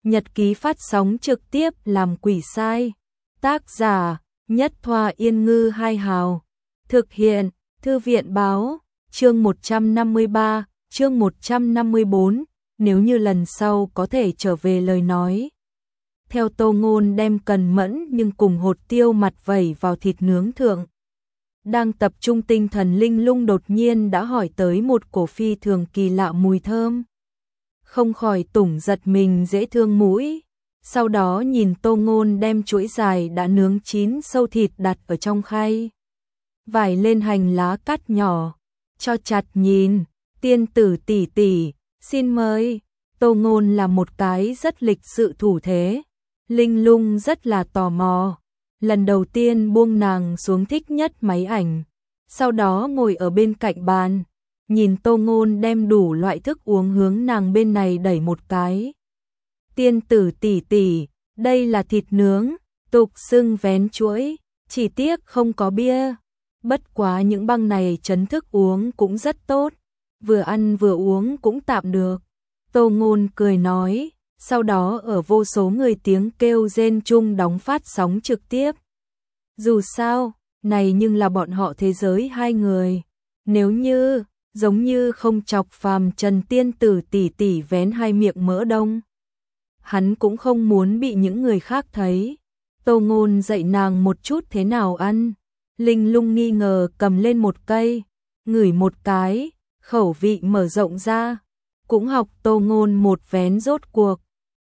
Nhật ký phát sóng trực tiếp làm quỷ sai. Tác giả Nhất Thoa Yên Ngư Hai Hào. Thực hiện Thư viện Báo. Chương 153, chương 154. Nếu như lần sau có thể trở về lời nói. Theo Tô Ngôn đem cần mẫn nhưng cùng hột tiêu mặt vẩy vào thịt nướng thượng. Đang tập trung tinh thần Linh Lung đột nhiên đã hỏi tới một cổ phi thường kỳ lạ mùi thơm. Không khỏi tủng giật mình dễ thương mũi. Sau đó nhìn Tô Ngôn đem chuỗi dài đã nướng chín sâu thịt đặt ở trong khay. Vải lên hành lá cắt nhỏ. Cho chặt nhìn, tiên tử tỷ tỷ, xin mời. Tô Ngôn là một cái rất lịch sự thủ thế. Linh Lung rất là tò mò. Lần đầu tiên buông nàng xuống thích nhất máy ảnh. Sau đó ngồi ở bên cạnh bàn. Nhìn Tô Ngôn đem đủ loại thức uống hướng nàng bên này đẩy một cái. Tiên tử tỷ tỷ, đây là thịt nướng, tục xưng vén chuỗi, chỉ tiếc không có bia. Bất quá những băng này chấn thức uống cũng rất tốt, vừa ăn vừa uống cũng tạm được. Tô Ngôn cười nói, sau đó ở vô số người tiếng kêu rên chung đóng phát sóng trực tiếp. Dù sao, này nhưng là bọn họ thế giới hai người. Nếu như, giống như không chọc phàm trần tiên tử tỷ tỷ vén hai miệng mỡ đông. Hắn cũng không muốn bị những người khác thấy. Tô Ngôn dạy nàng một chút thế nào ăn. Linh Lung nghi ngờ cầm lên một cây, ngửi một cái, khẩu vị mở rộng ra. Cũng học Tô Ngôn một vén rốt cuộc.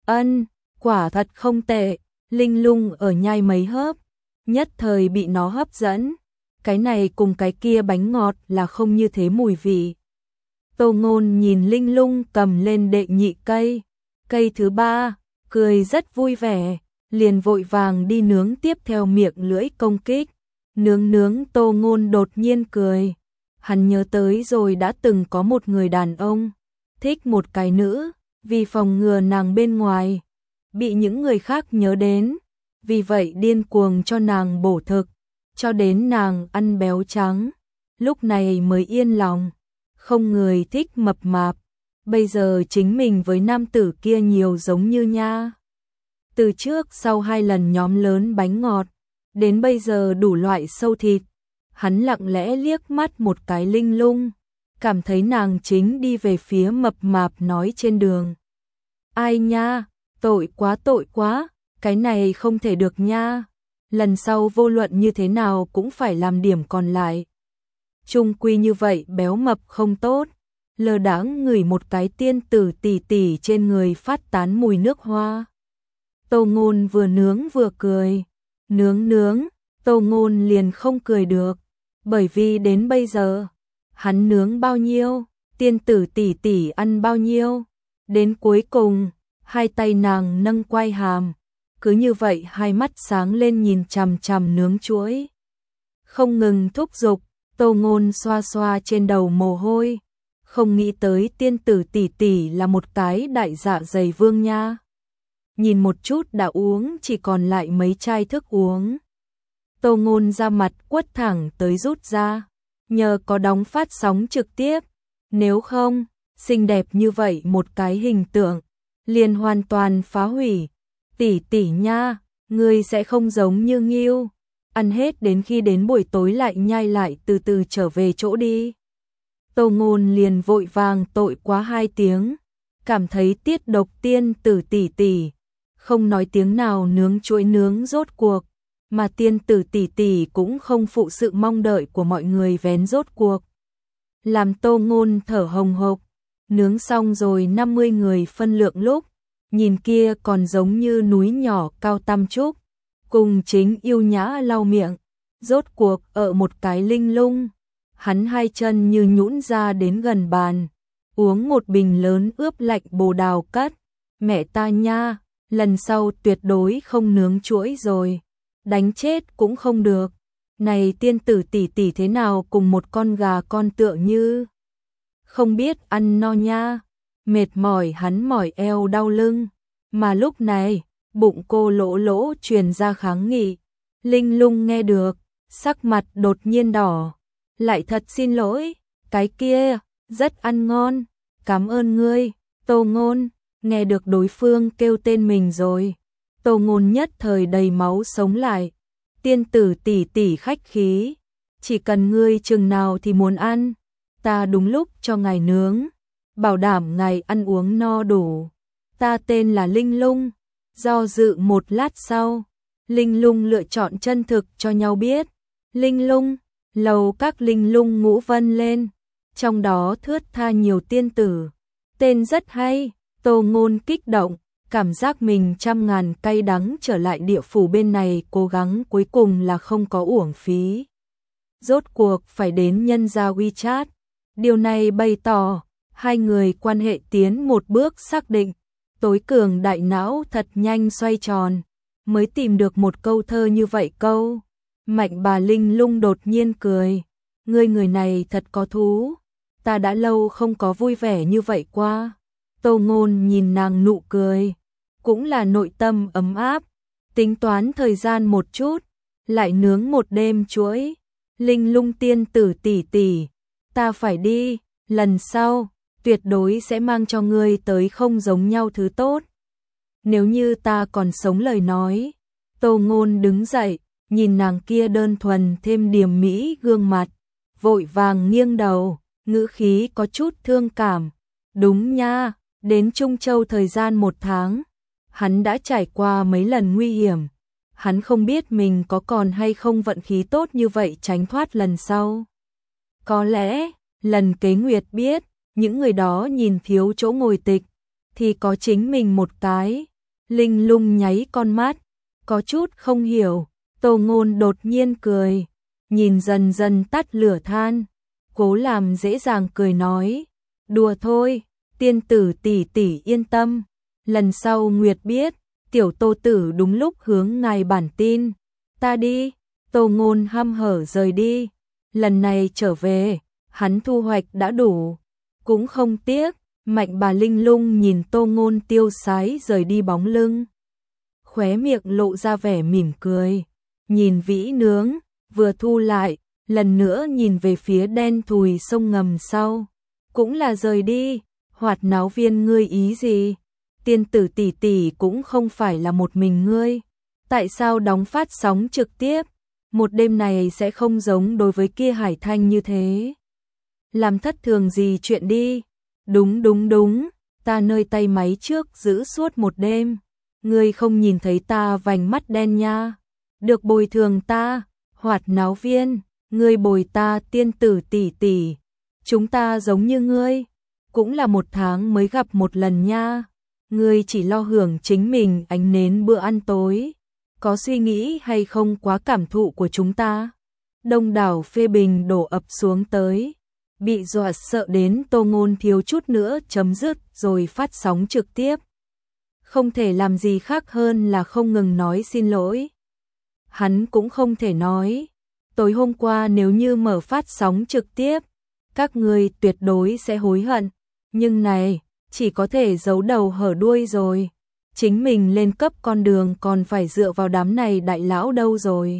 Quả thật không tệ. Linh Lung ở nhai mấy hớp, nhất thời bị nó hấp dẫn. Cái này cùng cái kia bánh ngọt là không như thế mùi vị. Tô Ngôn nhìn Linh Lung cầm lên đệ nhị cây. Cây thứ ba, cười rất vui vẻ, liền vội vàng đi nướng tiếp theo miệng lưỡi công kích. Nướng Tô Ngôn đột nhiên cười. Hắn nhớ tới rồi đã từng có một người đàn ông thích một cái nữ, vì phòng ngừa nàng bên ngoài bị những người khác nhớ đến, vì vậy điên cuồng cho nàng bổ thực, cho đến nàng ăn béo trắng, lúc này mới yên lòng. Không người thích mập mạp, bây giờ chính mình với nam tử kia nhiều giống như nha. Từ trước sau hai lần nhóm lớn bánh ngọt, đến bây giờ đủ loại sâu thịt, hắn lặng lẽ liếc mắt một cái Linh Lung, cảm thấy nàng chính đi về phía mập mạp nói trên đường. Ai nha, tội quá, cái này không thể được nha. Lần sau vô luận như thế nào cũng phải làm điểm còn lại. Chung quy như vậy béo mập không tốt. Lơ đãng ngửi một cái tiên tử tỷ tỷ trên người phát tán mùi nước hoa. Tô Ngôn vừa nướng vừa cười. Nướng, Tô Ngôn liền không cười được. Bởi vì đến bây giờ, hắn nướng bao nhiêu, tiên tử tỷ tỷ ăn bao nhiêu. Đến cuối cùng, hai tay nàng nâng quai hàm. Cứ như vậy hai mắt sáng lên nhìn chằm chằm nướng chuỗi. Không ngừng thúc giục, Tô Ngôn xoa xoa trên đầu mồ hôi. Không nghĩ tới tiên tử tỷ tỷ là một cái đại dạ dày vương nha. Nhìn một chút đã uống chỉ còn lại mấy chai thức uống. Tô Ngôn ra mặt quất thẳng tới rút ra. Nhờ có đóng phát sóng trực tiếp. Nếu không, xinh đẹp như vậy một cái hình tượng, liền hoàn toàn phá hủy. Tỷ tỷ nha, ngươi sẽ không giống như Ngưu. Ăn hết đến khi đến buổi tối lại nhai lại từ từ trở về chỗ đi. Tô Ngôn liền vội vàng tội quá hai tiếng. Cảm thấy tiết độc tiên tử tỷ tỷ. Không nói tiếng nào nướng chuỗi nướng rốt cuộc. Mà tiên tử tỷ tỷ cũng không phụ sự mong đợi của mọi người vén rốt cuộc. Làm Tô Ngôn thở hồng hộc. Nướng xong rồi 50 người phân lượng lúc. Nhìn kia còn giống như núi nhỏ cao tăm trúc. Cùng chính yêu nhã lau miệng. Rốt cuộc ở một cái Linh Lung. Hắn hai chân như nhũn ra đến gần bàn. Uống một bình lớn ướp lạnh bồ đào cắt. Mẹ ta nha, lần sau tuyệt đối không nướng chuỗi rồi. Đánh chết cũng không được. Này tiên tử tỷ tỷ thế nào cùng một con gà con tựa như. Không biết ăn no nha. Mệt mỏi hắn mỏi eo đau lưng. Mà lúc này, bụng cô lỗ lỗ truyền ra kháng nghị. Linh Lung nghe được, sắc mặt đột nhiên đỏ. Lại thật xin lỗi, cái kia, rất ăn ngon. Cảm ơn ngươi, Tô Ngôn. nghe được đối phương kêu tên mình rồi. Tô Ngôn nhất thời đầy máu sống lại. Tiên tử tỷ tỷ khách khí, chỉ cần ngươi chừng nào thì muốn ăn, ta đúng lúc cho ngài nướng, bảo đảm ngài ăn uống no đủ. Ta tên là Linh Lung. Do dự một lát sau, Linh Lung lựa chọn chân thực cho nhau biết. Linh Lung, lầu các Linh Lung ngũ vân lên, trong đó thướt tha nhiều tiên tử. Tên rất hay. Tô Ngôn kích động, cảm giác mình trăm ngàn cay đắng trở lại địa phủ bên này, cố gắng cuối cùng là không có uổng phí. Rốt cuộc phải đến nhân gia WeChat. Điều này bày tỏ hai người quan hệ tiến một bước xác định. Tối cường đại não thật nhanh xoay tròn, mới tìm được một câu thơ như vậy câu. Mạnh bà Linh Lung đột nhiên cười. Ngươi người này thật có thú, ta đã lâu không có vui vẻ như vậy qua. Tô Ngôn nhìn nàng nụ cười, cũng là nội tâm ấm áp. Tính toán thời gian một chút, lại nướng một đêm chuối. Linh Lung tiên tử tỷ tỷ, ta phải đi, lần sau tuyệt đối sẽ mang cho ngươi tới không giống nhau thứ tốt. Nếu như ta còn sống lời nói. Tô Ngôn đứng dậy, nhìn nàng kia đơn thuần thêm điềm mỹ gương mặt, vội vàng nghiêng đầu, ngữ khí có chút thương cảm. Đúng nha, đến Trung Châu thời gian 1 tháng, hắn đã trải qua mấy lần nguy hiểm. Hắn không biết mình có còn hay không vận khí tốt như vậy tránh thoát lần sau. Có lẽ, lần kế Nguyệt biết, những người đó nhìn thiếu chỗ ngồi tịch, thì có chính mình một cái. Linh Lung nháy con mắt, có chút không hiểu. Tô Ngôn đột nhiên cười, nhìn dần dần tắt lửa than, cố làm dễ dàng cười nói, đùa thôi, tiên tử tỷ tỷ yên tâm, lần sau Nguyệt biết, tiểu Tô tử đúng lúc hướng ngài bản tin. Ta đi. Tô Ngôn hăm hở rời đi. Lần này trở về, hắn thu hoạch đã đủ, cũng không tiếc. Mạnh bà Linh Lung nhìn Tô Ngôn tiêu sái rời đi bóng lưng, khóe miệng lộ ra vẻ mỉm cười, nhìn vĩ nướng, vừa thu lại, lần nữa nhìn về phía đen thùi sông ngầm sau, cũng là rời đi. Hoạt náo viên ngươi ý gì? Tiên tử tỷ tỷ cũng không phải là một mình ngươi, tại sao đóng phát sóng trực tiếp? Một đêm này sẽ không giống đối với kia Hải Thanh như thế. Làm thất thường gì chuyện đi. Đúng, ta nơi tay máy trước giữ suốt một đêm, ngươi không nhìn thấy ta vành mắt đen nha. Được bồi thường ta, Hoạt náo viên, ngươi bồi ta tiên tử tỷ tỷ. Chúng ta giống như ngươi, cũng là 1 tháng mới gặp một lần nha. Ngươi chỉ lo hưởng chính mình ánh nến bữa ăn tối, có suy nghĩ hay không quá cảm thụ của chúng ta? Đông đảo phê bình đổ ập xuống tới, bị dọa sợ đến Tô Ngôn thiếu chút nữa chấm dứt rồi phát sóng trực tiếp. Không thể làm gì khác hơn là không ngừng nói xin lỗi. Hắn cũng không thể nói, tối hôm qua nếu như mở phát sóng trực tiếp, các ngươi tuyệt đối sẽ hối hận, nhưng này, chỉ có thể giấu đầu hở đuôi rồi. Chính mình lên cấp con đường còn phải dựa vào đám này đại lão đâu rồi.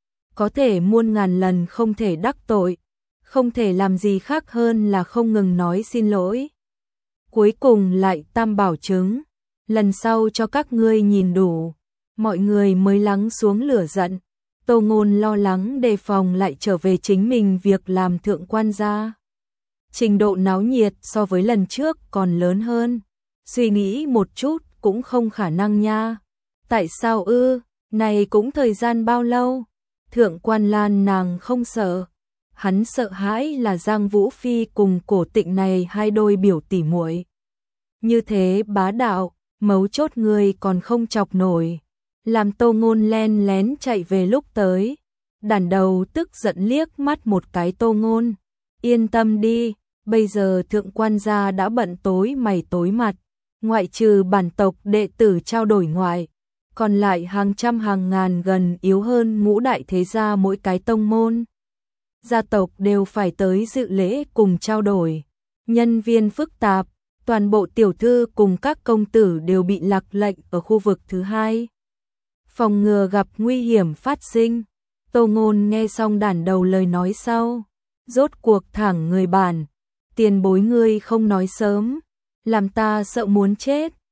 Có thể muôn ngàn lần không thể đắc tội, không thể làm gì khác hơn là không ngừng nói xin lỗi. Cuối cùng lại tam bảo chứng, lần sau cho các ngươi nhìn đủ, mọi người mới lắng xuống lửa giận. Tô Ngôn lo lắng đề phòng lại trở về chính mình việc làm thượng quan gia. Trình độ náo nhiệt so với lần trước còn lớn hơn. Suy nghĩ một chút cũng không khả năng nha. Tại sao ư? Này cũng thời gian bao lâu? Thượng quan Lan nàng không sợ. Hắn sợ hãi là Giang Vũ Phi cùng Cổ Tịnh này hai đôi biểu tỉ muội. Như thế bá đạo, mấu chốt người còn không chọc nổi. Làm Tô Ngôn len lén chạy về lúc tới. Đàn đầu tức giận liếc mắt một cái Tô Ngôn. Yên tâm đi, bây giờ thượng quan gia đã bận tối mày tối mặt. Ngoại trừ bản tộc đệ tử trao đổi ngoại, còn lại hàng trăm hàng ngàn gần yếu hơn ngũ đại thế gia mỗi cái tông môn. Gia tộc đều phải tới dự lễ cùng trao đổi. Nhân viên phức tạp, toàn bộ tiểu thư cùng các công tử đều bị lạc lệnh ở khu vực thứ 2. Phòng ngừa gặp nguy hiểm phát sinh. Tô Ngôn nghe xong đàn đầu lời nói sau, rốt cuộc thẳng người bản. Tiền bối ngươi không nói sớm, làm ta sợ muốn chết.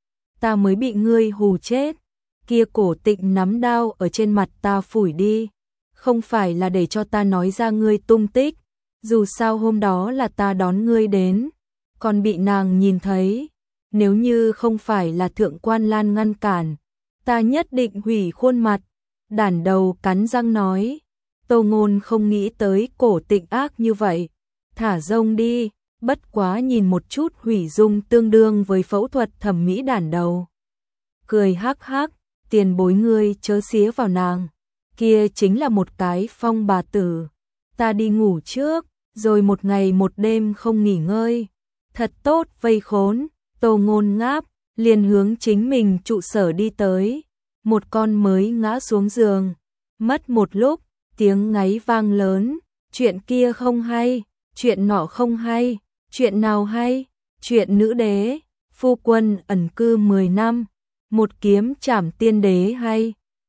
ta mới bị ngươi hù chết. Kia Cổ Tịnh nắm đao ở trên mặt ta phủi đi, không phải là để cho ta nói ra ngươi tung tích, dù sao hôm đó là ta đón ngươi đến, còn bị nàng nhìn thấy, nếu như không phải là Thượng Quan Lan ngăn cản, ta nhất định hủy khuôn mặt. Đản đầu cắn răng nói. Tô Ngôn không nghĩ tới Cổ Tịnh ác như vậy, thả rông đi, bất quá nhìn một chút hủy dung tương đương với phẫu thuật thẩm mỹ đản đầu. Cười hắc hắc, tiền bối ngươi chớ xía vào nàng, kia chính là một cái phong bà tử, ta đi ngủ trước, rồi một ngày một đêm không nghỉ ngơi, thật tốt vây khốn. Tô Ngôn ngáp, liền hướng chính mình trụ sở đi tới, một con mới ngã xuống giường, mất một lúc, tiếng ngáy vang lớn, chuyện kia không hay, chuyện nọ không hay, chuyện nào hay, chuyện nữ đế, phu quân ẩn cư 10 năm, một kiếm trảm tiên đế hay.